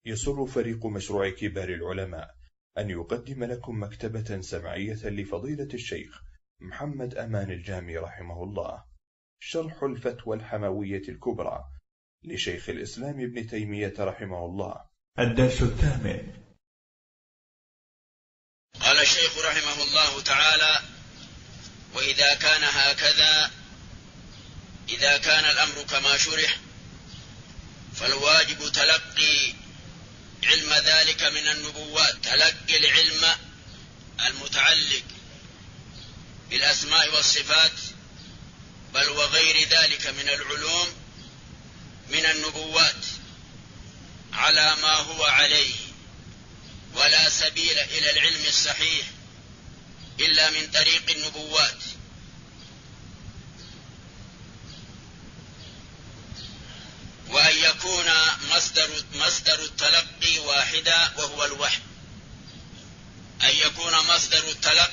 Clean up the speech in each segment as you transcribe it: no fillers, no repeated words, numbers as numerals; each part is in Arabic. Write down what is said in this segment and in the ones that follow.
يسر فريق مشروع كبار العلماء أن يقدم لكم مكتبة سمعية لفضيلة الشيخ محمد أمان الجامي رحمه الله، شرح الفتوى الحموية الكبرى لشيخ الإسلام ابن تيمية رحمه الله. الدرس الثامن. قال الشيخ رحمه الله تعالى: وإذا كان هكذا، إذا كان الأمر كما شرح، فالواجب تلقي علم ذلك من النبوات، تلقي العلم المتعلق بالأسماء والصفات بل وغير ذلك من العلوم من النبوات على ما هو عليه، ولا سبيل إلى العلم الصحيح إلا من طريق النبوات. وأن يكون مصدر التلقي واحدا وهو الوحي، أن يكون مصدر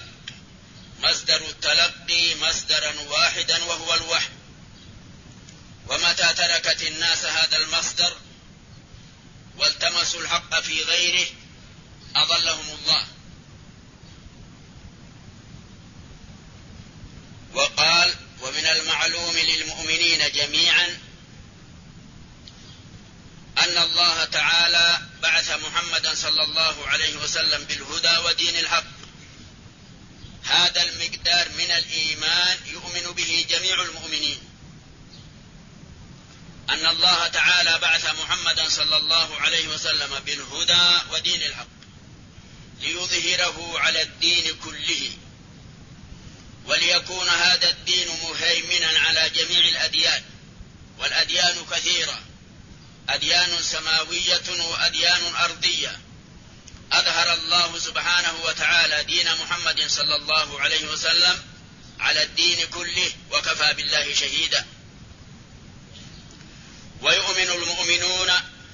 التلقي مصدرا واحدا وهو الوحي. ومتى تركت الناس هذا المصدر والتمسوا الحق في غيره أضلهم الله. وقال: ومن المعلوم للمؤمنين جميعا أن الله تعالى بعث محمدا صلى الله عليه وسلم بالهدى ودين الحق. هذا المقدار من الإيمان يؤمن به جميع المؤمنين، أن الله تعالى بعث محمدا صلى الله عليه وسلم بالهدى ودين الحق ليظهره على الدين كله، وليكون هذا الدين مهيمنا على جميع الأديان. والأديان كثيرة، أديان سماوية وأديان أرضية. أظهر الله سبحانه وتعالى دين محمد صلى الله عليه وسلم على الدين كله وكفى بالله شهيدا. ويؤمن المؤمنون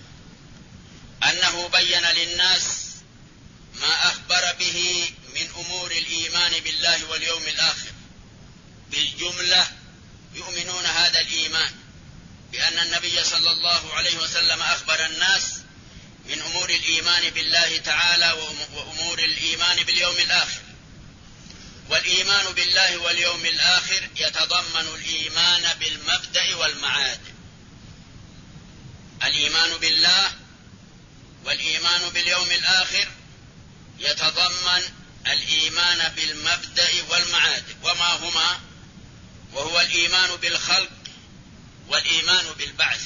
أنه بين للناس ما أخبر به من أمور الإيمان بالله واليوم الآخر. بالجملة يؤمنون هذا الإيمان بأن النبي صلى الله عليه وسلم أخبر الناس من أمور الإيمان بالله تعالى وأمور الإيمان باليوم الآخر. والإيمان بالله واليوم الآخر يتضمن الإيمان بالمبدأ والمعاد. الإيمان بالله والإيمان باليوم الآخر يتضمن الإيمان بالمبدأ والمعاد. وما هما؟ وهو الإيمان بالخلق والإيمان بالبعث.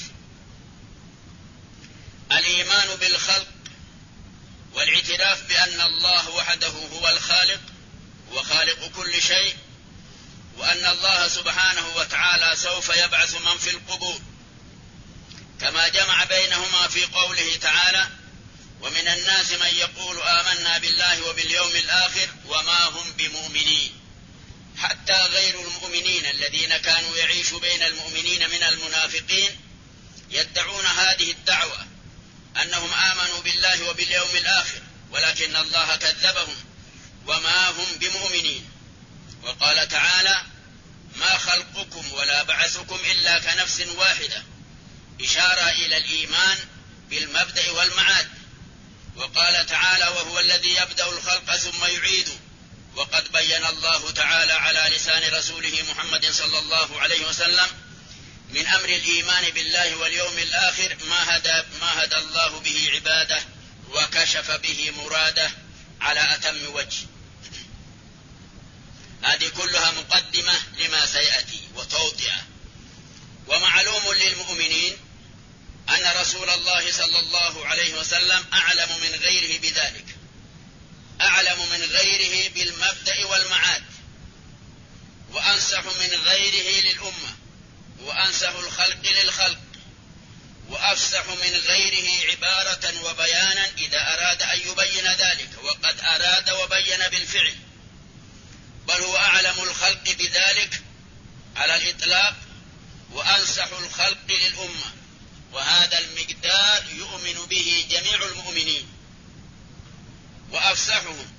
الإيمان بالخلق والاعتراف بأن الله وحده هو الخالق وخالق كل شيء، وأن الله سبحانه وتعالى سوف يبعث من في القبور، كما جمع بينهما في قوله تعالى: ومن الناس من يقول آمنا بالله وباليوم الآخر وما هم بمؤمنين. حتى غير المؤمنين الذين كانوا يعيشوا بين المؤمنين من المنافقين يدعون هذه الدعوة أنهم آمنوا بالله وباليوم الآخر، ولكن الله كذبهم وما هم بمؤمنين. وقال تعالى: ما خلقكم ولا بعثكم إلا كنفس واحدة، إشارة إلى الإيمان بالمبدأ والمعاد. وقال تعالى: وهو الذي يبدأ الخلق ثم يعيده. وقد بين الله تعالى على لسان رسوله محمد صلى الله عليه وسلم من أمر الإيمان بالله واليوم الآخر ما هدى الله به عباده وكشف به مراده على أتم وجه. هذه كلها مقدمة لما سيأتي وتوضيع. ومعلوم للمؤمنين أن رسول الله صلى الله عليه وسلم أعلم من غيره بذلك، أعلم من غيره بالمبدأ والمعاد، وأنصح من غيره للأمة، وأنصح الخلق للخلق، وأفصح من غيره عبارة وبيانا إذا أراد أن يبين ذلك، وقد أراد وبين بالفعل. بل هو أعلم الخلق بذلك على الإطلاق، وأنصح الخلق للأمة. وهذا المقدار يؤمن به جميع المؤمنين، وأفصحهم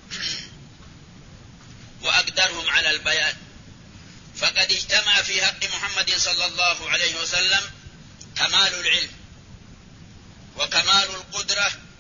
وأقدرهم على البيان. فقد اجتمع في حق محمد صلى الله عليه وسلم كمال العلم وكمال القدرة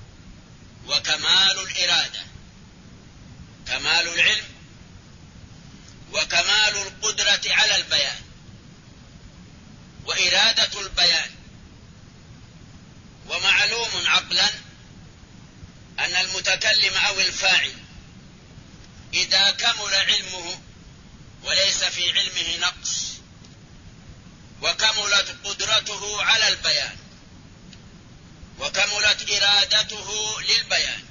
عقلا أن المتكلم أو الفاعل إذا كمل علمه وليس في علمه نقص وكملت قدرته على البيان وكملت إرادته للبيان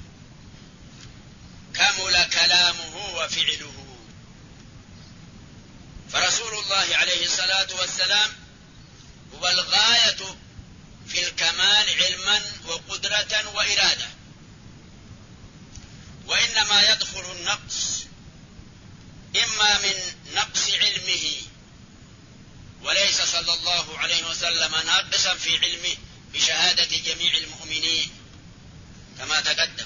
كمل كلامه وفعله. فرسول الله عليه الصلاة والسلام هو الغاية في الكمال علما وقدرة وإرادة، وإنما يدخل النقص إما من نقص علمه، وليس صلى الله عليه وسلم ناقصا في علمه بشهادة جميع المؤمنين كما تقدم،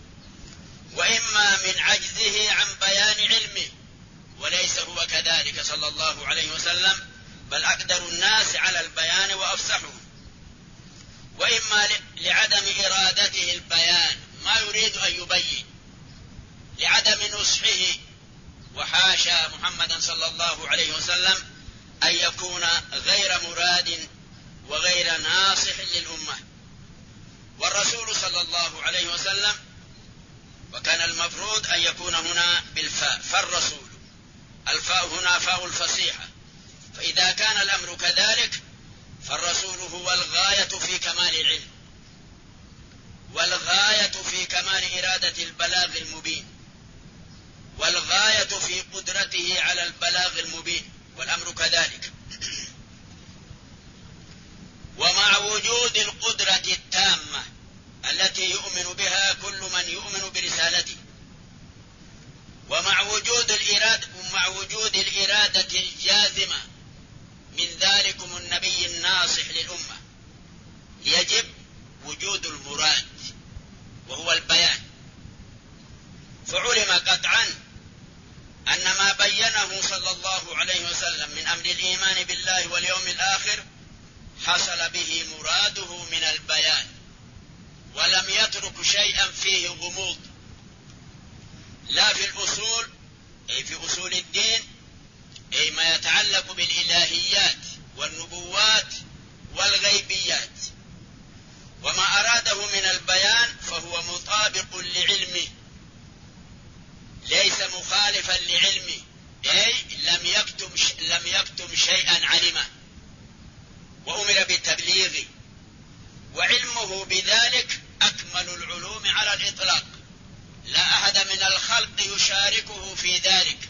وإما من عجزه عن بيان علمه، وليس هو كذلك صلى الله عليه وسلم، بل أقدر الناس على البيان وأفصحهم، وإما لعدم إرادته البيان، ما يريد أن يبين، لعدم نصحه، وحاشا محمدا صلى الله عليه وسلم أن يكون غير مراد وغير ناصح للأمة. والرسول صلى الله عليه وسلم، وكان المفروض أن يكون هنا بالفاء، فالرسول، الفاء هنا فاء الفصيحة، فإذا كان الأمر كذلك فالرسول هو الغاية في كمال العلم والغاية في كمال إرادة البلاغ المبين والغاية في قدرته على البلاغ المبين، والأمر كذلك. ومع وجود القدرة التامة التي يؤمن بها كل من يؤمن برسالته، ومع وجود الإرادة الجازمة من ذلكم النبي الناصح للأمة، يجب وجود المراد وهو البيان. فعلم قطعا أن ما بينه صلى الله عليه وسلم من أمر الإيمان بالله واليوم الآخر حصل به مراده من البيان، ولم يترك شيئا فيه غموض، لا في الأصول أي في أصول الدين، أي ما يتعلق بالإلهيات والنبوات والغيبيات، وما أراده من البيان فهو مطابق لعلمه ليس مخالفا لعلمه، أي لم يكتم شيئا علمه وأمر بالتبليغ، وعلمه بذلك أكمل العلوم على الإطلاق، لا أحد من الخلق يشاركه في ذلك.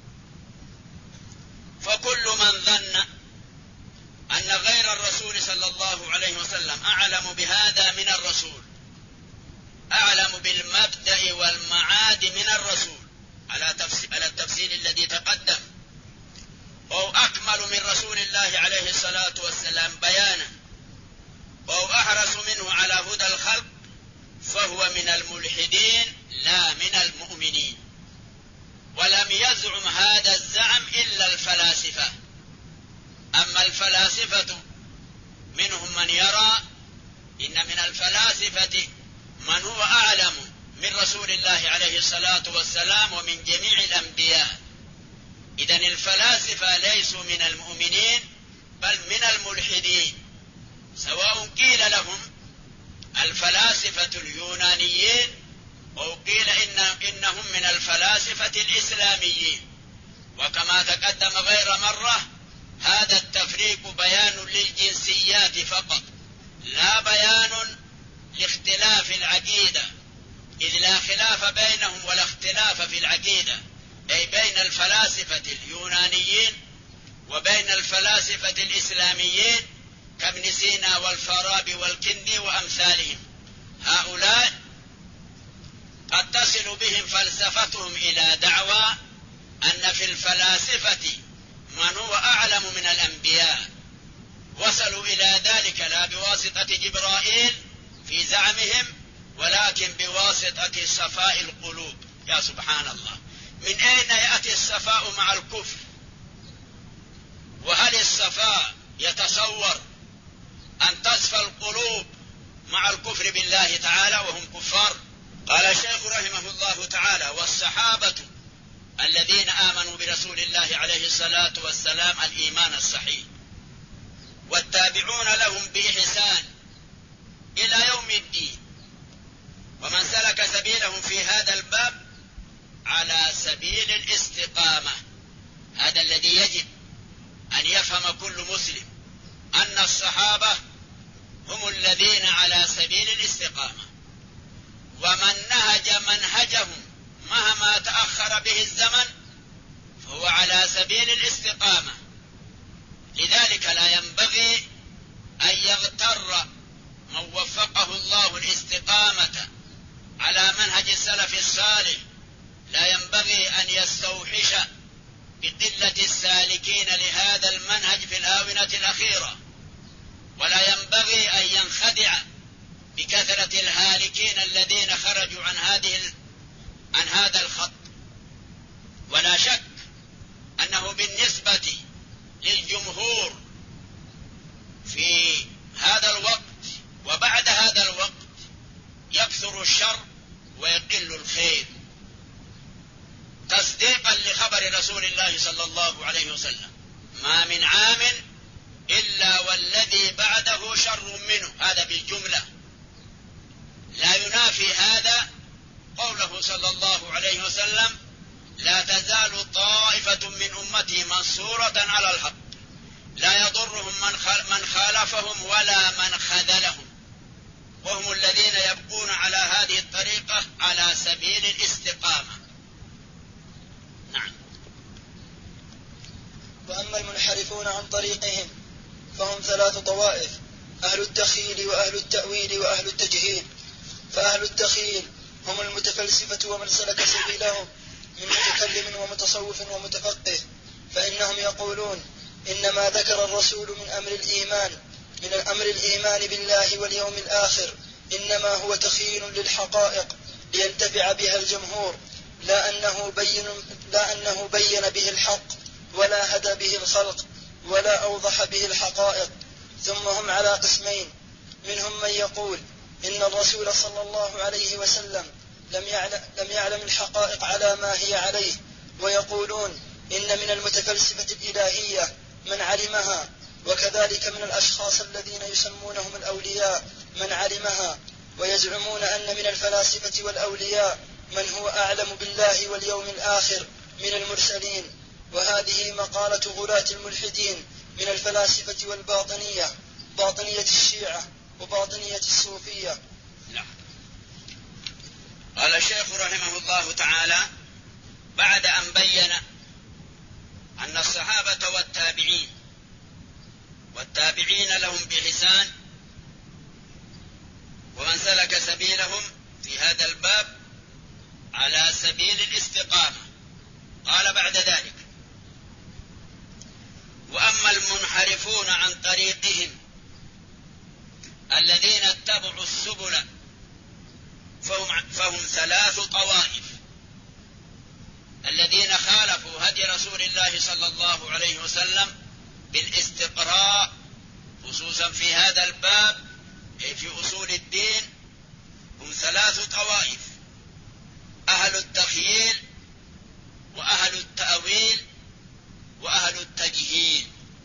فكل من ظن أن غير الرسول صلى الله عليه وسلم أعلم بهذا من الرسول، أعلم بالمبدأ والمعاد من الرسول على التفصيل الذي تقدم، أو أكمل من رسول الله عليه الصلاة والسلام بيانا، أو أحرص منه على هدى الخلق، فهو من الملحدين لا من المؤمنين. ولم يزعم هذا الزعم إلا الفلاسفة. أما الفلاسفة منهم من يرى إن من الفلاسفة من هو أعلم من رسول الله عليه الصلاة والسلام ومن جميع الأنبياء. إذن الفلاسفة ليسوا من المؤمنين بل من الملحدين، سواء قيل لهم الفلاسفة اليونانيين أو قيل إنهم من الفلاسفة الإسلاميين. وكما تقدم غير مرة، هذا التفريق بيان للجنسيات فقط، لا بيان لاختلاف العقيدة، إذ لا خلاف بينهم ولا اختلاف في العقيدة، أي بين الفلاسفة اليونانيين وبين الفلاسفة الإسلاميين كابن سينا والفارابي والكندي وأمثالهم. هؤلاء قد تصل بهم فلسفتهم إلى دعوى أن في الفلاسفة من هو أعلم من الأنبياء. وصلوا إلى ذلك لا بواسطة جبرائيل في زعمهم، ولكن بواسطة صفاء القلوب. يا سبحان الله، من أين يأتي الصفاء مع الكفر؟ وهل الصفاء يتصور أن تصفى القلوب مع الكفر بالله تعالى وهم كفار؟ قال الشيخ رحمه الله تعالى: والصحابة الذين آمنوا برسول الله عليه الصلاة والسلام الإيمان الصحيح، والتابعون لهم بإحسان إلى يوم الدين، الذي يجب أن يفهم كل مسلم أن الصحابة هم الذين على سبيل الاستقامة، ومن نهج منهجهم مهما تأخر به الزمن فهو على سبيل الاستقامة. لذلك لا ينبغي أن يغتر من وفقه الله الاستقامة على منهج السلف الصالح، لا ينبغي أن يستوحش بقلة السالكين لهذا المنهج في الآونة الأخيرة، ولا ينبغي أن ينخدع بكثرة الهالكين الذين خرجوا عن هذا الخط. ولا شك أنه بالنسبة للجمهور في هذا الوقت وبعد هذا الوقت يكثر الشر ويقل الخير، تصديقا لخبر رسول الله صلى الله عليه وسلم: ما من عام إلا والذي بعده شر منه. هذا بالجملة. لا ينافي هذا قوله صلى الله عليه وسلم: لا تزال طائفة من أمتي منصورة على الحق لا يضرهم من خالفهم ولا من خذلهم، وهم الذين يبقون على هذه الطريقة على سبيل الاستقامة. نعم. وأما المنحرفون عن طريقهم فهم 3 طوائف: أهل التخيل وأهل التأويل وأهل التجهيل. فأهل التخيل هم المتفلسفة ومن سلك سبيلهم من متكلم ومتصوف ومتفقه، فإنهم يقولون: إنما ذكر الرسول من أمر الإيمان بالله واليوم الآخر إنما هو تخيل للحقائق لينتفع بها الجمهور، لا أنه بين به الحق ولا هدى به الخلق ولا أوضح به الحقائق. ثم هم على قسمين: منهم من يقول إن الرسول صلى الله عليه وسلم لم يعلم الحقائق على ما هي عليه، ويقولون إن من المتفلسفة الإلهية من علمها، وكذلك من الأشخاص الذين يسمونهم الأولياء من علمها، ويزعمون أن من الفلاسفة والأولياء من هو أعلم بالله واليوم الآخر من المرسلين. وهذه مقالة غلاة الملحدين من الفلاسفة والباطنية، باطنية الشيعة وباطنية الصوفية. لا. قال الشيخ رحمه الله تعالى بعد أن بين أن الصحابة والتابعين لهم بإحسان ومن سلك سبيلهم في هذا الباب على سبيل الاستقامة، قال بعد ذلك: وأما المنحرفون عن طريقهم الذين اتبعوا السبل فهم 3 طوائف: الذين خالفوا هدي رسول الله صلى الله عليه وسلم بالاستقراء خصوصا في هذا الباب أي في أصول الدين، هم 3 طوائف: أهل التخييل وأهل التأويل وأهل التجهيل.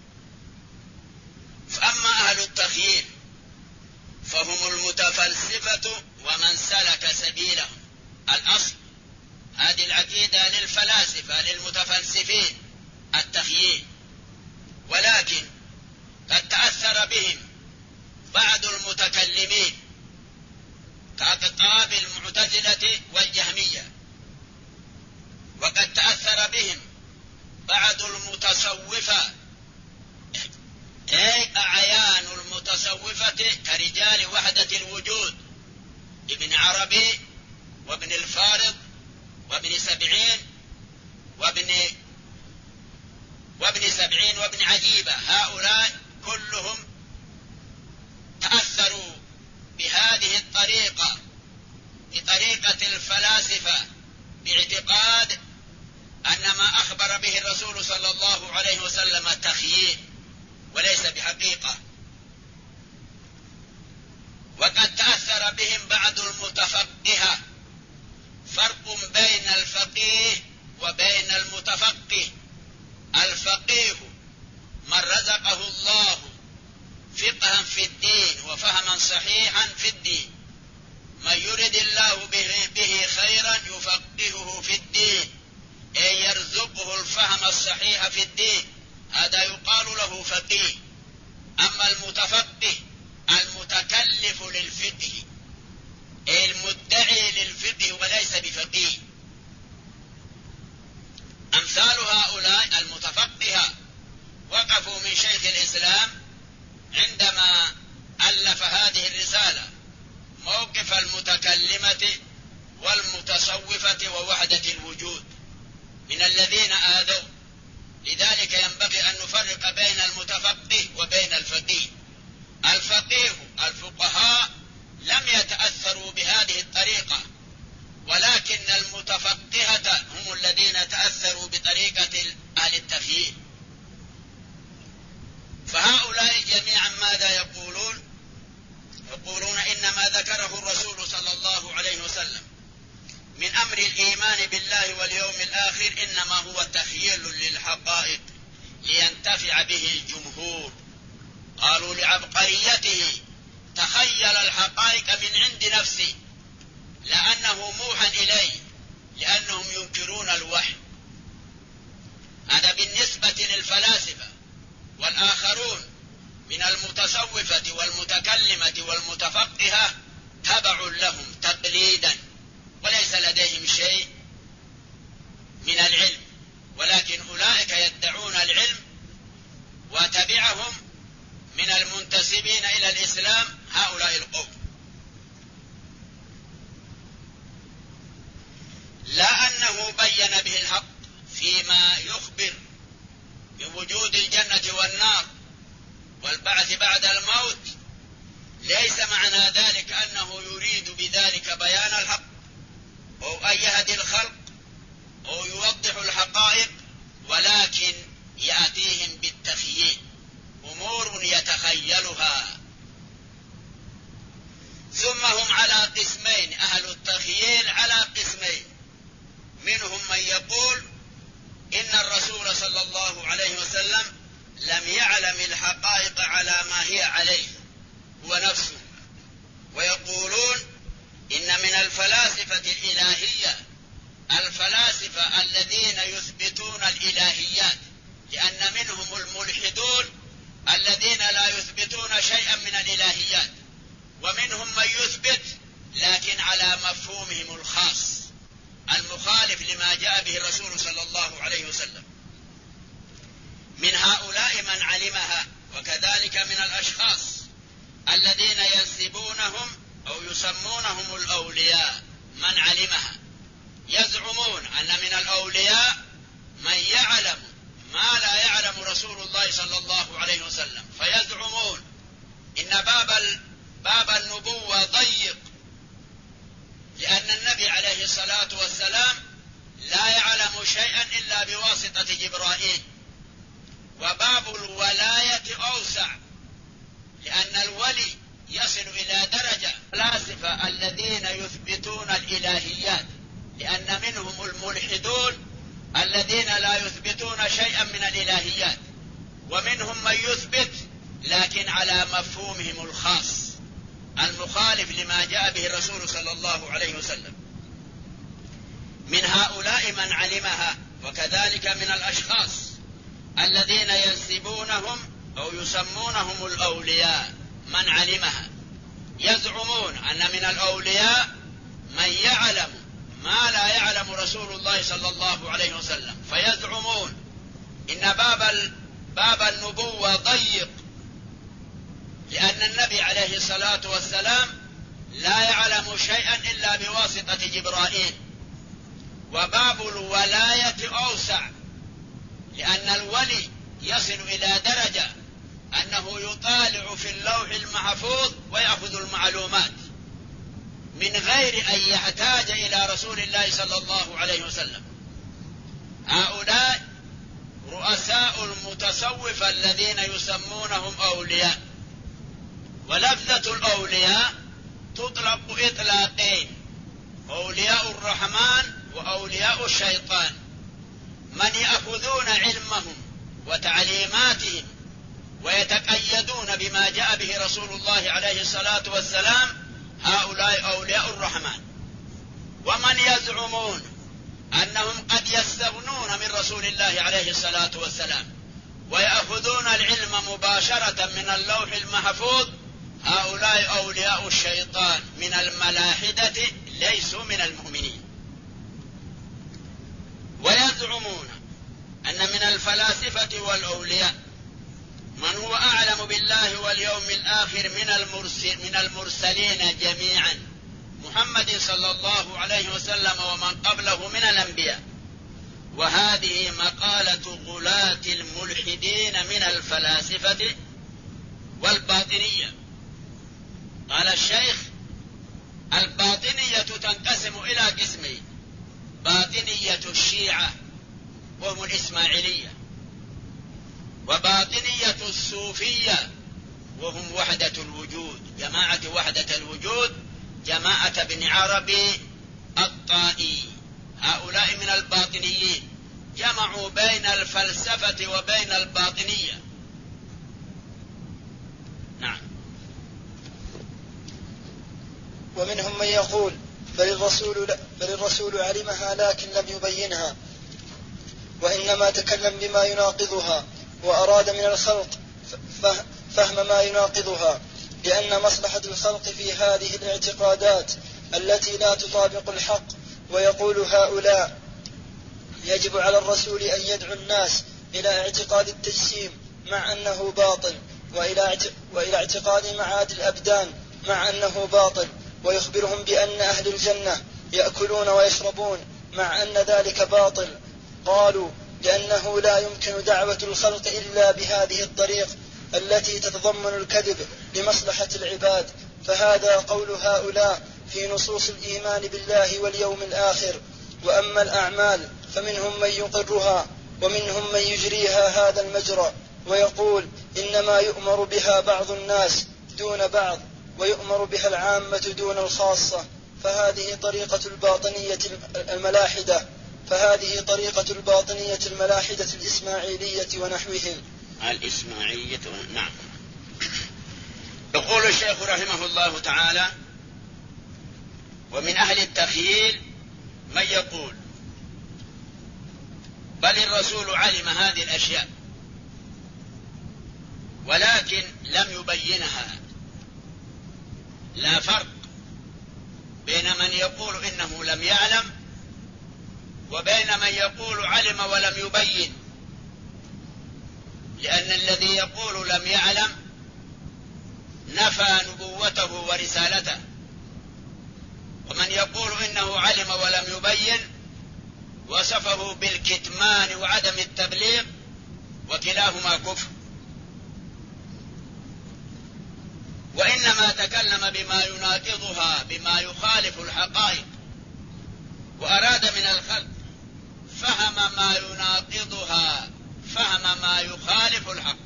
فأما أهل التخييل فهم المتفلسفة ومن سلك سبيلهم. الأصل هذه العقيدة للفلاسفة للمتفلسفين التخييل، ولكن قد تأثر بهم بعض المتكلمين كأقطاب المعتزلة والجهمية، وقد تأثر بهم بعض المتصوفة أي أعيان المتصوفة كرجال وحدة الوجود: ابن عربي وابن الفارض وابن سبعين وابن عجيبة. هؤلاء كلهم تأثروا بهذه الطريقة، بطريقة الفلاسفة، باعتقاد أن ما أخبر به الرسول صلى الله عليه وسلم تخييل وليس بحقيقة. وقد تأثر بهم بعض المتفقهة. فرق بين الفقيه وبين المتفقه: الفقيه من رزقه الله فقها في الدين وفهما صحيحا في الدين، من يرد الله به خيرا يفقهه في الدين، أي يرزقه الفهم الصحيح في الدين هذا يقال له فقيه. أما المتفقه المتكلف للفقه، المدعي للفقه وليس بفقيه. أمثال هؤلاء المتفقهة وقفوا من شيخ الإسلام عندما ألف هذه الرسالة موقف المتكلمة والمتصوفة ووحدة الوجود من الذين آذوا. لذلك ينبغي أن نفرق بين المتفقه وبين الفقيه. الفقيه الفقهاء لم يتأثروا بهذه الطريقة، ولكن المتفقهة هم الذين تأثروا بطريقة أهل التخييل. فهؤلاء جميعا ماذا يقولون؟ يقولون إنما ذكره الرسول صلى الله عليه وسلم من أمر الإيمان بالله واليوم الآخر إنما هو تخييل للحقائق لينتفع به الجمهور. قالوا لعبقريته تخيل الحقائق من عند نفسه لأنه موحى إليه، لأنهم ينكرون الوحي. هذا بالنسبة للفلاسفة. والآخرون من المتصوفة والمتكلمة والمتفقهة تبع لهم تقليدا، وليس لديهم شيء من العلم، ولكن أولئك يدعون العلم. وتبعهم من المنتسبين إلى الإسلام هؤلاء القوم. لا أنه بين به الحق فيما يخبر من وجود الجنة والنار والبعث بعد الموت، ليس معنى ذلك أنه يريد بذلك بيان الحق أو أن يهدي الخلق أو يوضح الحقائق، ولكن يأتيهم بالتخييل، أمور يتخيلها. ثم هم على قسمين، أهل التخييل على قسمين. منهم من يقول إن الرسول صلى الله عليه وسلم لم يعلم الحقائق على ما هي عليه هو نفسه، ويقولون إن من الفلاسفة الإلهية الفلاسفة الذين يثبتون الإلهيات، لأن منهم الملحدون الذين لا يثبتون شيئا من الإلهيات، ومنهم من يثبت لكن على مفهومهم الخاص المخالف لما جاء به الرسول صلى الله عليه وسلم. من هؤلاء من علمها، وكذلك من الأشخاص الذين ينسبونهم أو يسمونهم الأولياء من علمها. يزعمون أن من الأولياء من يعلم ما لا يعلم رسول الله صلى الله عليه وسلم، فيزعمون إن باب النبوة ضيق، لأن النبي عليه الصلاة والسلام لا يعلم شيئا إلا بواسطة جبرائيل. وباب الولاية أوسع، لأن الولي يصل إلى درجة الفلاسفة الذين يثبتون الإلهيات، لأن منهم الملحدون الذين لا يثبتون شيئا من الإلهيات، ومنهم من يثبت لكن على مفهومهم الخاص المخالف لما جاء به الرسول صلى الله عليه وسلم. من هؤلاء من علمها، وكذلك من الأشخاص الذين ينسبونهم أو يسمونهم الأولياء من علمها. يزعمون أن من الأولياء من يعلم ما لا يعلم رسول الله صلى الله عليه وسلم، فيزعمون إن باب النبوة ضيق، لأن النبي عليه الصلاة والسلام لا يعلم شيئا إلا بواسطة جبرائيل. وباب الولاية أوسع، لأن الولي يصل إلى درجة أنه يطالع في اللوح المحفوظ ويأخذ المعلومات من غير أن يحتاج إلى رسول الله صلى الله عليه وسلم. هؤلاء رؤساء المتصوفة الذين يسمونهم أولياء. ولفظة الأولياء تطلق إطلاقين: أولياء الرحمن وأولياء الشيطان. من يأخذون علمهم وتعليماتهم ويتقيدون بما جاء به رسول الله عليه الصلاة والسلام، هؤلاء أولياء الرحمن. ومن يزعمون أنهم قد يستغنون من رسول الله عليه الصلاة والسلام ويأخذون العلم مباشرة من اللوح المحفوظ، هؤلاء أولياء الشيطان من الملاحدة ليسوا من المؤمنين. ويزعمون أن من الفلاسفة والأولياء من هو أعلم بالله واليوم الآخر من المرسلين جميعا، محمد صلى الله عليه وسلم ومن قبله من الأنبياء. وهذه مقالة غلاة الملحدين من الفلاسفة والباطنية. قال الشيخ: الباطنية تنقسم إلى قسمين: باطنية الشيعة وهم الإسماعيلية، وباطنية الصوفية وهم وحدة الوجود، جماعة وحدة الوجود، جماعة ابن عربي الطائي. هؤلاء من الباطنيين، جمعوا بين الفلسفة وبين الباطنية. نعم. ومنهم من يقول بل الرسول علمها لكن لم يبينها، وإنما تكلم بما يناقضها، وأراد من الخلق فهم ما يناقضها، لأن مصلحة الخلق في هذه الاعتقادات التي لا تطابق الحق. ويقول هؤلاء: يجب على الرسول أن يدعو الناس إلى اعتقاد التجسيم مع أنه باطل، وإلى اعتقاد معاد الأبدان مع أنه باطل، ويخبرهم بأن أهل الجنة يأكلون ويشربون مع أن ذلك باطل. قالوا: لأنه لا يمكن دعوة الخلق إلا بهذه الطريق التي تتضمن الكذب لمصلحة العباد. فهذا قول هؤلاء في نصوص الإيمان بالله واليوم الآخر. وأما الأعمال فمنهم من يقرها ومنهم من يجريها هذا المجرى، ويقول إنما يؤمر بها بعض الناس دون بعض، ويؤمر بها العامة دون الخاصة. فهذه طريقة الباطنية الملاحدة الإسماعيلية ونحوهم. الإسماعيلية، نعم. يقول الشيخ رحمه الله تعالى: ومن أهل التخييل من يقول بل الرسول علم هذه الأشياء ولكن لم يبينها. لا فرق بين من يقول إنه لم يعلم وبين من يقول علم ولم يبين، لأن الذي يقول لم يعلم نفى نبوته ورسالته، ومن يقول إنه علم ولم يبين وصفه بالكتمان وعدم التبليغ، وكلاهما كفر. وإنما تكلم بما يناقضها، بما يخالف الحقائق، وأراد من الخلق فهم ما يناقضها، فهم ما يخالف الحق.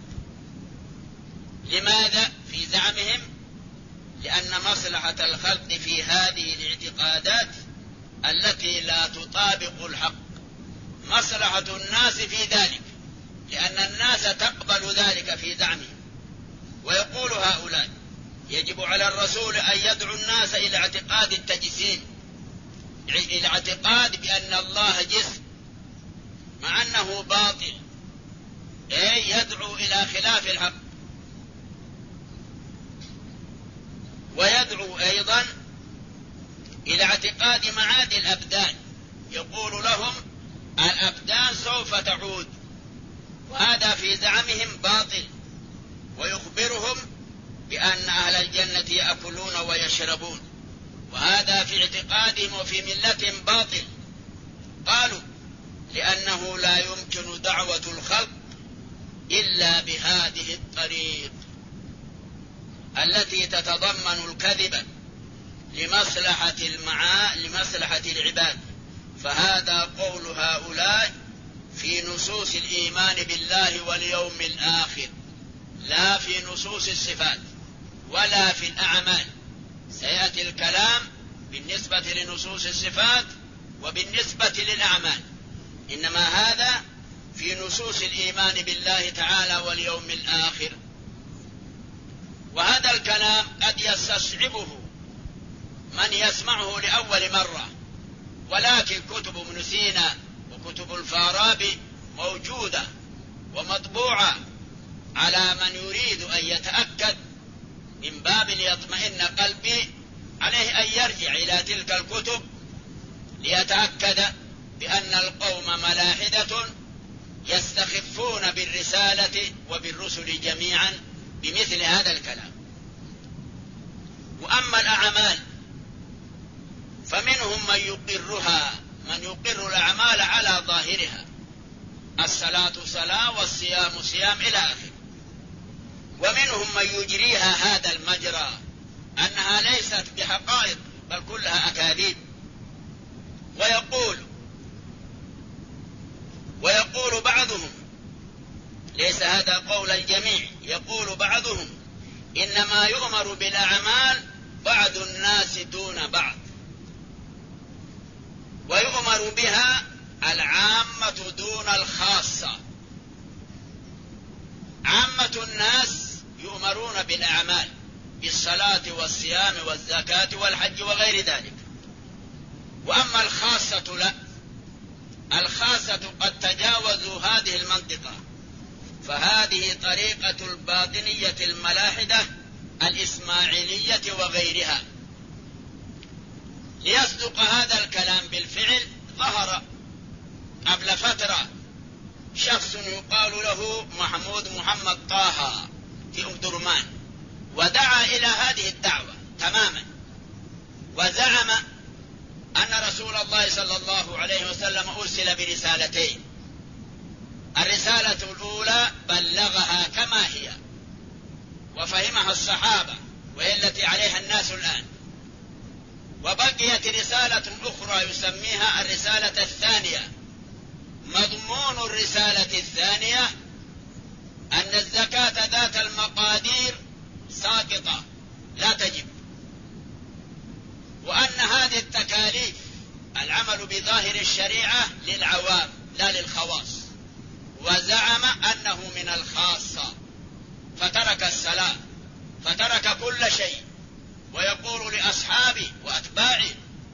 لماذا؟ في زعمهم لأن مصلحة الخلق في هذه الاعتقادات التي لا تطابق الحق، مصلحة الناس في ذلك، لأن الناس تقبل ذلك في زعمهم. ويقول هؤلاء: يجب على الرسول أن يدعو الناس إلى اعتقاد التجسيم، إلى اعتقاد بأن الله جسم، مع أنه باطل، أي يدعو إلى خلاف الحق. ويدعو أيضا إلى اعتقاد معاد الأبدان، يقول لهم الأبدان سوف تعود، وهذا في زعمهم باطل. ويخبرهم بأن أهل الجنة يأكلون ويشربون، وهذا في اعتقادهم وفي ملتهم باطل. قالوا: لأنه لا يمكن دعوة الخلق إلا بهذه الطريق التي تتضمن الكذب لمصلحة العباد. فهذا قول هؤلاء في نصوص الإيمان بالله واليوم الآخر، لا في نصوص الصفات ولا في الأعمال. سيأتي الكلام بالنسبة لنصوص الصفات وبالنسبة للأعمال، إنما هذا في نصوص الإيمان بالله تعالى واليوم الآخر. وهذا الكلام قد يستصعبه من يسمعه لأول مرة، ولكن كتب ابن سينا وكتب الفارابي موجودة ومطبوعة على من يريد أن يتأكد من باب ليطمئن قلبي عليه أن يرجع إلى تلك الكتب ليتأكد بأن القوم ملاحدة يستخفون بالرسالة وبالرسل جميعا بمثل هذا الكلام. وأما الأعمال فمنهم من يقرها، من يقر الأعمال على ظاهرها، الصلاة صلاة والصيام صيام إلى آخره. ومنهم من يجريها هذا المجرى أنها ليست بحقائق بل كلها أكاذيب، ويقول بعضهم، ليس هذا قول الجميع، يقول بعضهم إنما يؤمر بالأعمال بعض الناس دون بعض، ويؤمر بها العامة دون الخاصة. عامة الناس يؤمرون بالأعمال بالصلاة والصيام والزكاة والحج وغير ذلك، وأما الخاصة لا، الخاصة قد تجاوزوا هذه المنطقة، فهذه طريقة الباطنية الملاحدة الإسماعيلية وغيرها. ليصدق هذا الكلام بالفعل ظهر قبل فترة شخص يقال له محمد طه في أم درمان، ودعا إلى هذه الدعوة تماما، وزعم أن رسول الله صلى الله عليه وسلم أرسل برسالتين. الرسالة الأولى بلغها كما هي وفهمها الصحابة وهي التي عليها الناس الآن، وبقيت رسالة أخرى يسميها الرسالة الثانية. مضمون الرسالة الثانية أن الزكاة ذات المقادير ساقطة لا تجب، وأن هذه التكاليف العمل بظاهر الشريعة للعوام لا للخواص، وزعم أنه من الخاصة، فترك الصلاة، فترك كل شيء، ويقول لأصحابه وأتباعه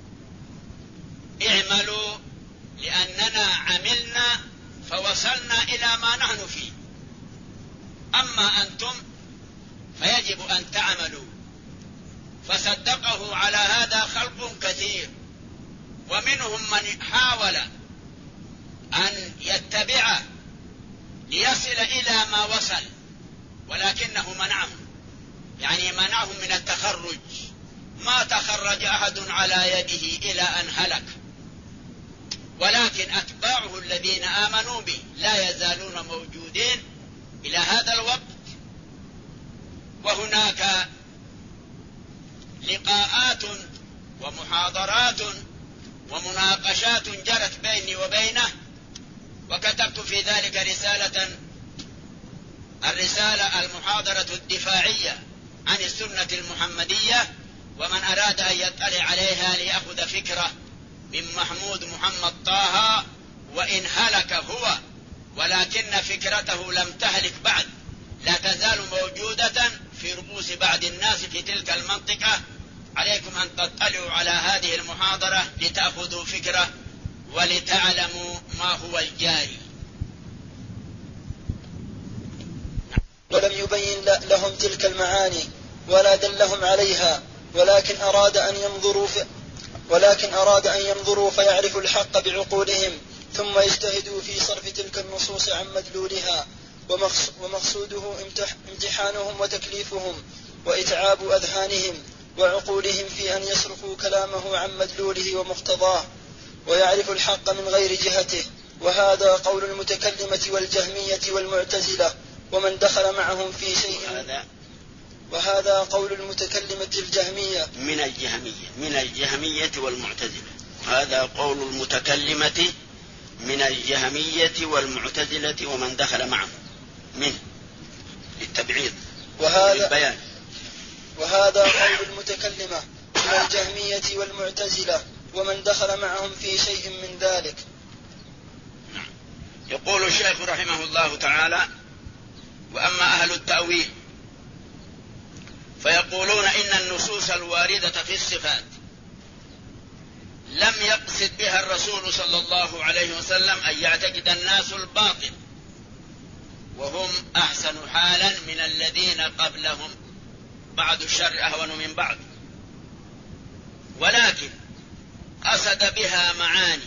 اعملوا لأننا عملنا فوصلنا إلى ما نحن فيه، أما أنتم فيجب أن تعملوا. فصدقه على هذا خلق كثير، ومنهم من حاول أن يتبعه ليصل إلى ما وصل، ولكنه منعهم، يعني منعهم من التخرج. ما تخرج أحد على يده إلى أن هلك، ولكن أتباعه الذين آمنوا به لا يزالون موجودين إلى هذا الوقت. وهناك لقاءات ومحاضرات ومناقشات جرت بيني وبينه، وكتبت في ذلك الرسالة المحاضرة الدفاعية عن السنة المحمدية، ومن أراد أن يطلع عليها ليأخذ فكرة من محمد طه، وإن هلك هو ولكن فكرته لم تهلك بعد، لا تزال موجودة في رؤوس بعض الناس في تلك المنطقة. عليكم أن تطلعوا على هذه المحاضرة لتأخذوا فكرة ولتعلموا ما هو الجاري. ولم يبين لهم تلك المعاني ولا دلهم عليها، ولكن أراد أن ينظروا فيعرفوا الحق بعقولهم، ثم يجتهدوا في صرف تلك النصوص عن مدلولها، ومقصوده امتحانهم وتكليفهم وإتعاب أذهانهم وعقولهم في أن يصرفوا كلامه عن مدلوله ومقتضاه، ويعرفوا الحق من غير جهته. وهذا قول المتكلمة والجهمية والمعتزلة ومن دخل معهم في شيء. وهذا قول المتكلمة الجهمية من الجهمية والمعتزلة. هذا قول المتكلمة من الجهمية والمعتزلة ومن دخل معهم منه للتبعيض والبيان. وهذا قول المتكلمة من الجهمية والمعتزلة ومن دخل معهم في شيء من ذلك. يقول الشيخ رحمه الله تعالى: وأما أهل التأويل فيقولون إن النصوص الواردة في الصفات لم يقصد يقصد بها الرسول صلى الله عليه وسلم أن يعتقد الناس الباطل وهم أحسن حالا من الذين قبلهم، بعض الشر أهون من بعض، ولكن قصد بها معاني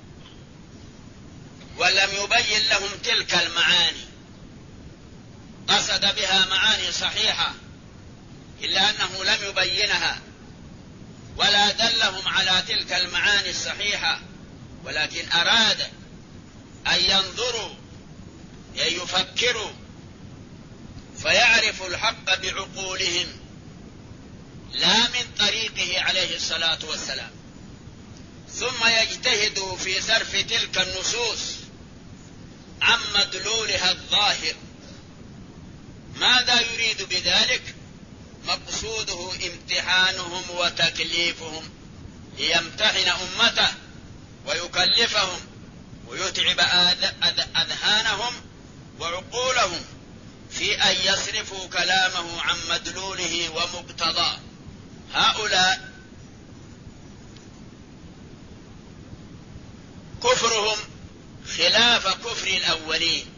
ولم يبين لهم تلك المعاني. قصد بها معاني صحيحة إلا أنه لم يبينها ولا دلهم على تلك المعاني الصحيحة، ولكن أراد أن ينظروا أن يفكروا فيعرفوا الحق بعقولهم لا من طريقه عليه الصلاة والسلام، ثم يجتهدوا في صرف تلك النصوص عن مدلولها الظاهر. ماذا يريد بذلك؟ مقصوده امتحانهم وتكليفهم، ليمتحن أمته ويكلفهم ويتعب أذهانهم وعقولهم في أن يصرفوا كلامه عن مدلوله ومقتضاه. هؤلاء كفرهم خلاف كفر الأولين،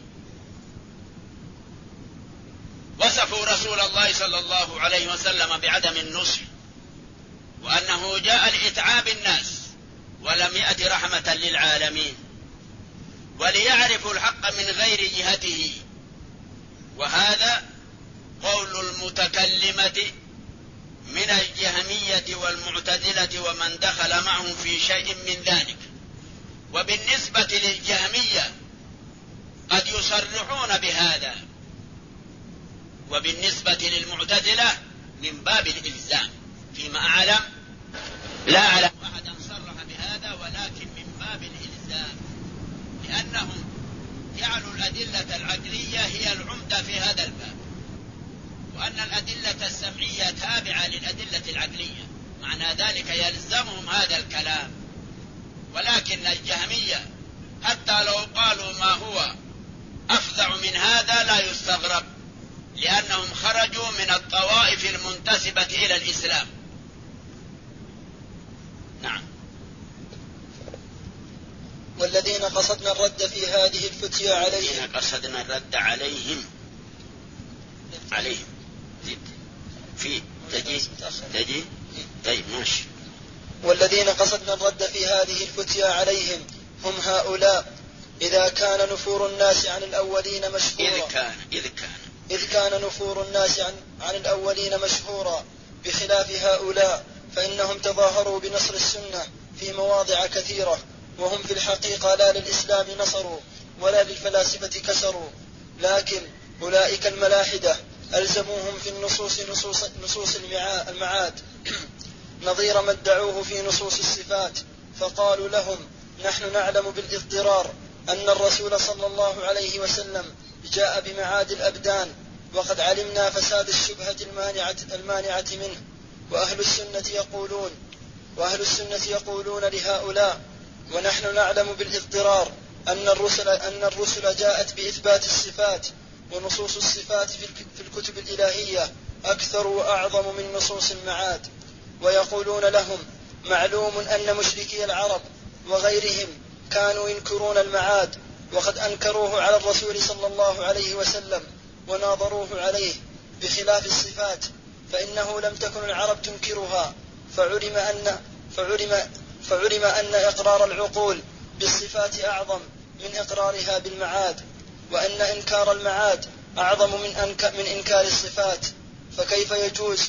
وصفوا رسول الله صلى الله عليه وسلم بعدم النصح وأنه جاء لإتعاب الناس ولم يأت رحمة للعالمين، وليعرفوا الحق من غير جهته. وهذا قول المتكلمة من الجهمية والمعتزلة ومن دخل معهم في شيء من ذلك. وبالنسبة للجهمية قد يصرحون بهذا، وبالنسبة للمعتزلة من باب الإلزام. فيما أعلم لا أعلم أحدا صرح بهذا، ولكن من باب الإلزام، لأنهم جعلوا الأدلة العقلية هي العمدة في هذا الباب، وأن الأدلة السمعية تابعة للأدلة العقلية، معنى ذلك يلزمهم هذا الكلام. ولكن الجهمية حتى لو قالوا ما هو أفظع من هذا لا يستغرب، لأنهم خرجوا من الطوائف المنتسبة إلى الإسلام. نعم. والذين قصدنا الرد في هذه الفتيا عليهم، الذين قصدنا الرد عليهم في تجي طيب ماشي. والذين قصدنا الرد في هذه الفتيا عليهم هم هؤلاء إذا كان نفور الناس عن الأولين مشهورا إذ كان نفور الناس عن الأولين مشهورا بخلاف هؤلاء، فإنهم تظاهروا بنصر السنة في مواضع كثيرة، وهم في الحقيقة لا للإسلام نصروا ولا للفلاسفة كسروا، لكن أولئك الملاحدة ألزموهم في نصوص المعاد نظير ما ادعوه في نصوص الصفات، فقالوا لهم: نحن نعلم بالاضطرار أن الرسول صلى الله عليه وسلم جاء بمعاد الأبدان، وقد علمنا فساد الشبهة المانعة منه. وأهل السنة يقولون لهؤلاء: ونحن نعلم بالاضطرار أن الرسل جاءت بإثبات الصفات، ونصوص الصفات في الكتب الإلهية أكثر وأعظم من نصوص المعاد. ويقولون لهم: معلوم أن مشركي العرب وغيرهم كانوا ينكرون المعاد، وقد أنكروه على الرسول صلى الله عليه وسلم وناظروه عليه، بخلاف الصفات فإنه لم تكن العرب تنكرها، فعلم أن إقرار العقول بالصفات أعظم من إقرارها بالمعاد، وأن إنكار المعاد أعظم من إنكار الصفات، فكيف يجوز؟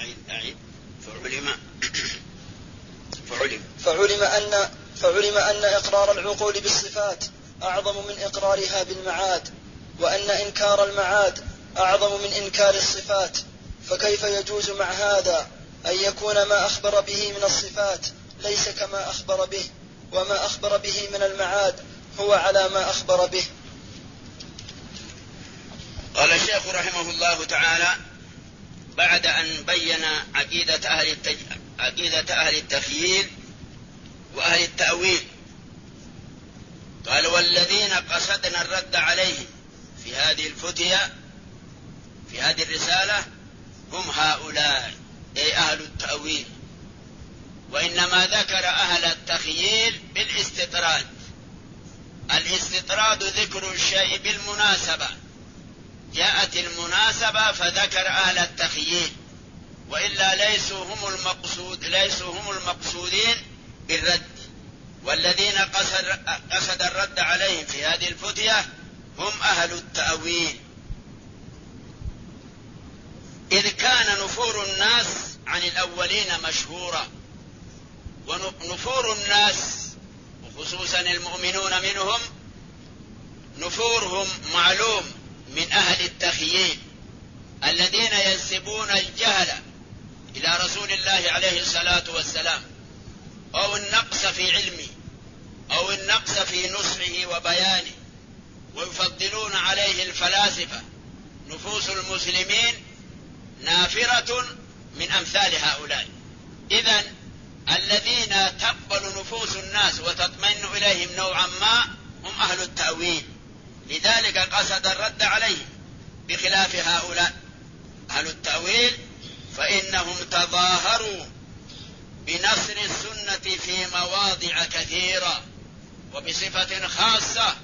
فعلم أن إقرار العقول بالصفات أعظم من إقرارها بالمعاد، وأن إنكار المعاد أعظم من إنكار الصفات، فكيف يجوز مع هذا أن يكون ما أخبر به من الصفات ليس كما أخبر به، وما أخبر به من المعاد هو على ما أخبر به؟ قال الشيخ رحمه الله تعالى بعد أن بين عقيدة أهل التخييل وأهل التأويل، قال: والذين قصدنا الرد عليهم في هذه الفتية في هذه الرسالة هم هؤلاء، أي أهل التأويل. وإنما ذكر أهل التخييل التخييل بالاستطراد. الاستطراد ذكر الشيء بالمناسبة، جاءت المناسبة فذكر أهل التخييل، وإلا ليسوا هم المقصودين بالرد. والذين قصد الرد عليهم في هذه الفتية هم أهل التأويل، إذ كان نفور الناس عن الأولين مشهورا، ونفور الناس وخصوصا المؤمنون منهم نفورهم معلوم من أهل التخييل الذين ينسبون الجهل إلى رسول الله عليه الصلاة والسلام، أو النقص في علمه أو النقص في نصحه وبيانه، ويفضلون عليه الفلاسفة. نفوس المسلمين نافرة من أمثال هؤلاء. إذن الذين تقبل نفوس الناس وتطمئن إليهم نوعا ما هم أهل التأويل، لذلك قصد الرد عليهم، بخلاف هؤلاء أهل التأويل فإنهم تظاهروا بنصر السنة في مواضع كثيرة، وبصفة خاصة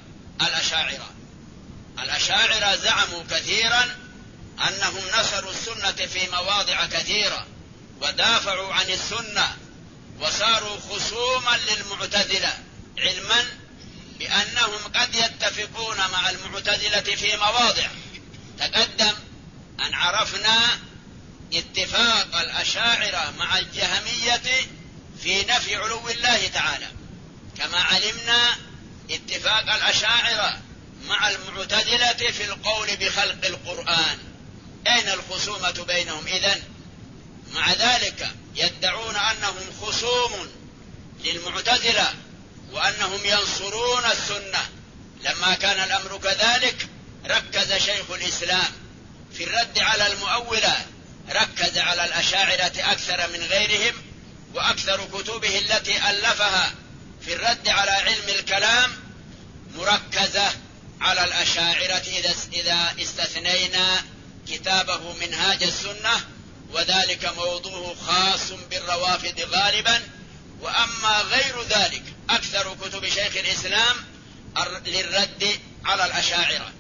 الأشاعرة زعموا كثيرا أنهم نصروا السنة في مواضع كثيرة، ودافعوا عن السنة، وصاروا خصوما للمعتزلة، علما بأنهم قد يتفقون مع المعتزلة في مواضع. تقدم أن عرفنا اتفاق الأشاعرة مع الجهمية في نفي علو الله تعالى، كما علمنا اتفاق الأشاعرة مع المعتزلة في القول بخلق القرآن. أين الخصومة بينهم إذن؟ مع ذلك يدعون أنهم خصوم للمعتزلة وأنهم ينصرون السنة. لما كان الأمر كذلك ركز شيخ الإسلام في الرد على المؤولة، ركز على الأشاعرة أكثر من غيرهم، وأكثر كتبه التي ألفها في الرد على علم الكلام مركزة على الأشاعرة، إذا استثنينا كتابه منهاج السنة، وذلك موضوعه خاص بالروافض غالبا. وأما غير ذلك أكثر كتب شيخ الإسلام للرد على الأشاعرة.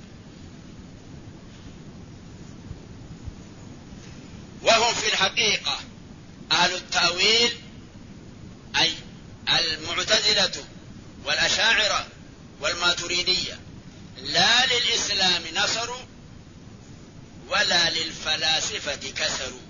وهم في الحقيقة أهل التأويل، أي المعتزلة والأشاعرة والماتريدية، لا للإسلام نصروا ولا للفلاسفة كسروا،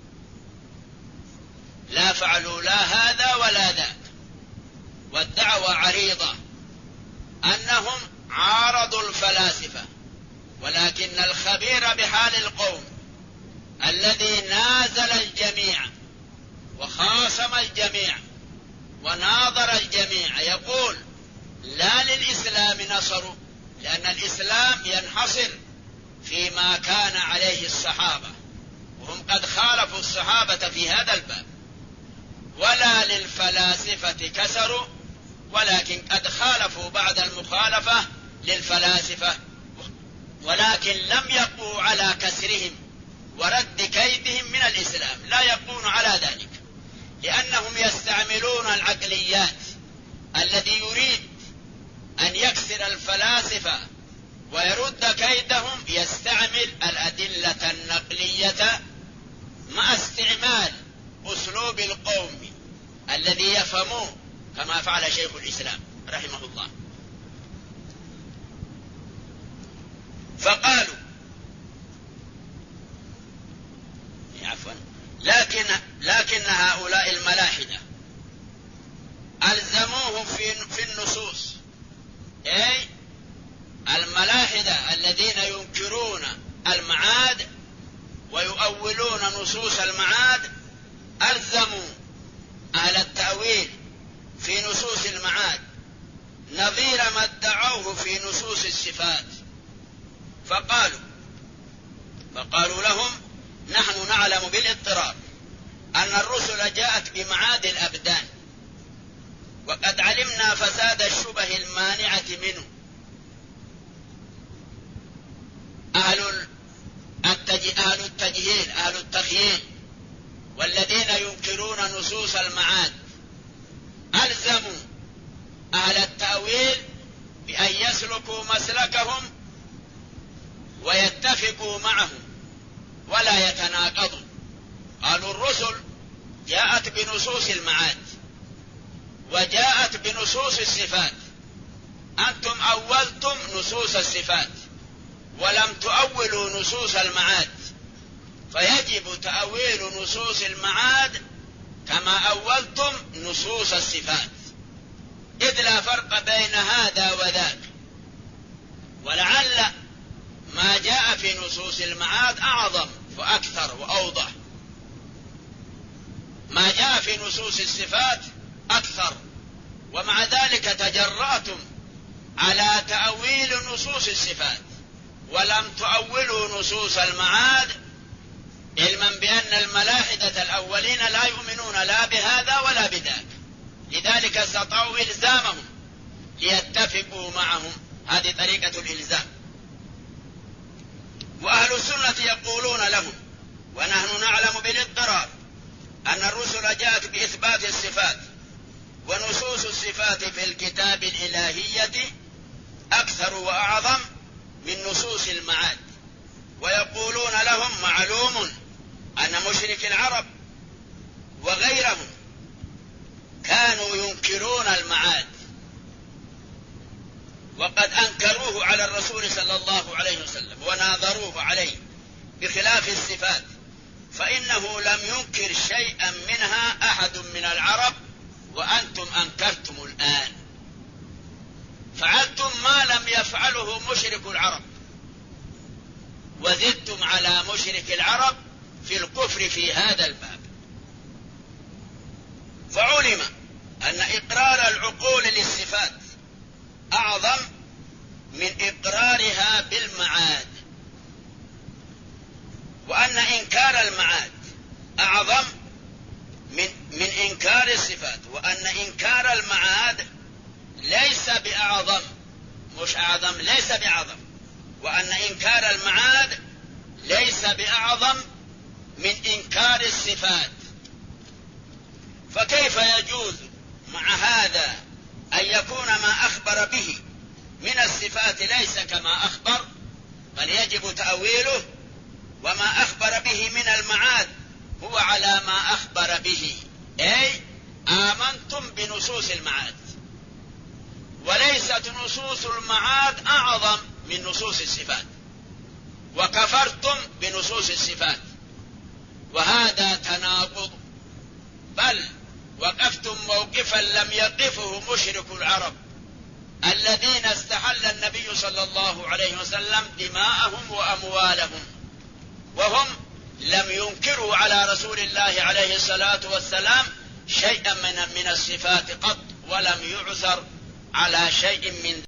لا فعلوا لا هذا ولا ذاك. والدعوة عريضة أنهم عارضوا الفلاسفة، ولكن الخبير بحال القوم الذي نازل الجميع وخاصم الجميع وناظر الجميع يقول لا للإسلام نصروا، لأن الإسلام ينحصر فيما كان عليه الصحابة، وهم قد خالفوا الصحابة في هذا الباب. ولا للفلاسفة كسروا، ولكن قد خالفوا بعد المخالفة للفلاسفة، ولكن لم يقوا على كسرهم ورد كيدهم من الإسلام، لا يقون على ذلك، لأنهم يستعملون العقليات. الذي يريد أن يكسر الفلاسفة ويرد كيدهم يستعمل الأدلة النقلية مع استعمال أسلوب القوم الذي يفهموه، كما فعل شيخ الإسلام رحمه الله. فقالوا لكن هؤلاء الملاحدة ألزموهم في النصوص، أي الملاحدة الذين ينكرون المعاد ويؤولون نصوص المعاد ألزموا أهل التأويل في نصوص المعاد نظير ما ادعوه في نصوص الصفات. فقالوا لهم نحن نعلم بالاضطرار أن الرسل جاءت بمعاد الأبدان، وقد علمنا فساد الشبه المانعة منه. أهل التجهيل أهل التخييل والذين ينكرون نصوص المعاد ألزموا بنصوص المعاد وجاءت بنصوص الصفات. أنتم أولتم نصوص الصفات ولم تؤولوا نصوص المعاد، فيجب تأويل نصوص المعاد كما أولتم نصوص الصفات، إذ لا فرق بين هذا وذاك. ولعل ما جاء في نصوص المعاد أعظم وأكثر وأوضح، ما جاء في نصوص الصفات أكثر، ومع ذلك تجرأتم على تأويل نصوص الصفات ولم تؤولوا نصوص المعاد، علما بأن الملاحدة الأولين لا يؤمنون لا بهذا ولا بذاك، لذلك استطاعوا إلزامهم ليتفقوا معهم. هذه طريقة الإلزام. وأهل السنة يقولون لهم ونحن نعلم بالاضطرار أن الرسل جاءت بإثبات الصفات، ونصوص الصفات في الكتاب الإلهية أكثر وأعظم من نصوص المعاد. ويقولون لهم معلوم أن مشرك العرب وغيرهم كانوا ينكرون المعاد، وقد أنكروه على الرسول صلى الله عليه وسلم وناظروه عليه، بخلاف الصفات فإنه لم ينكر شيئا منها أحد من العرب، وأنتم أنكرتم الآن، فعلتم ما لم يفعله مشرك العرب، وزدتم على مشرك العرب في الكفر في هذا الباب. فعلم أن إقرار العقول للصفات أعظم من إقرارها بالمعاد، وأن إنكار المعاد أعظم من إنكار الصفات، وأن إنكار المعاد ليس بأعظم، مش أعظم، ليس بأعظم، وأن إنكار المعاد ليس بأعظم من إنكار الصفات. فكيف يجوز مع هذا أن يكون ما أخبر به من الصفات ليس كما أخبر، بل يجب تأويله، وما أخبر به من المعاد هو على ما أخبر به، أي آمنتم بنصوص المعاد، وليست نصوص المعاد أعظم من نصوص الصفات، وكفرتم بنصوص الصفات، وهذا تناقض، بل وقفتم موقفا لم يقفه مشرك العرب الذين استحل النبي صلى الله عليه وسلم دماءهم وأموالهم، وهم لم ينكروا على رسول الله عليه الصلاة والسلام شيئا من الصفات قط، ولم يعثر على شيء من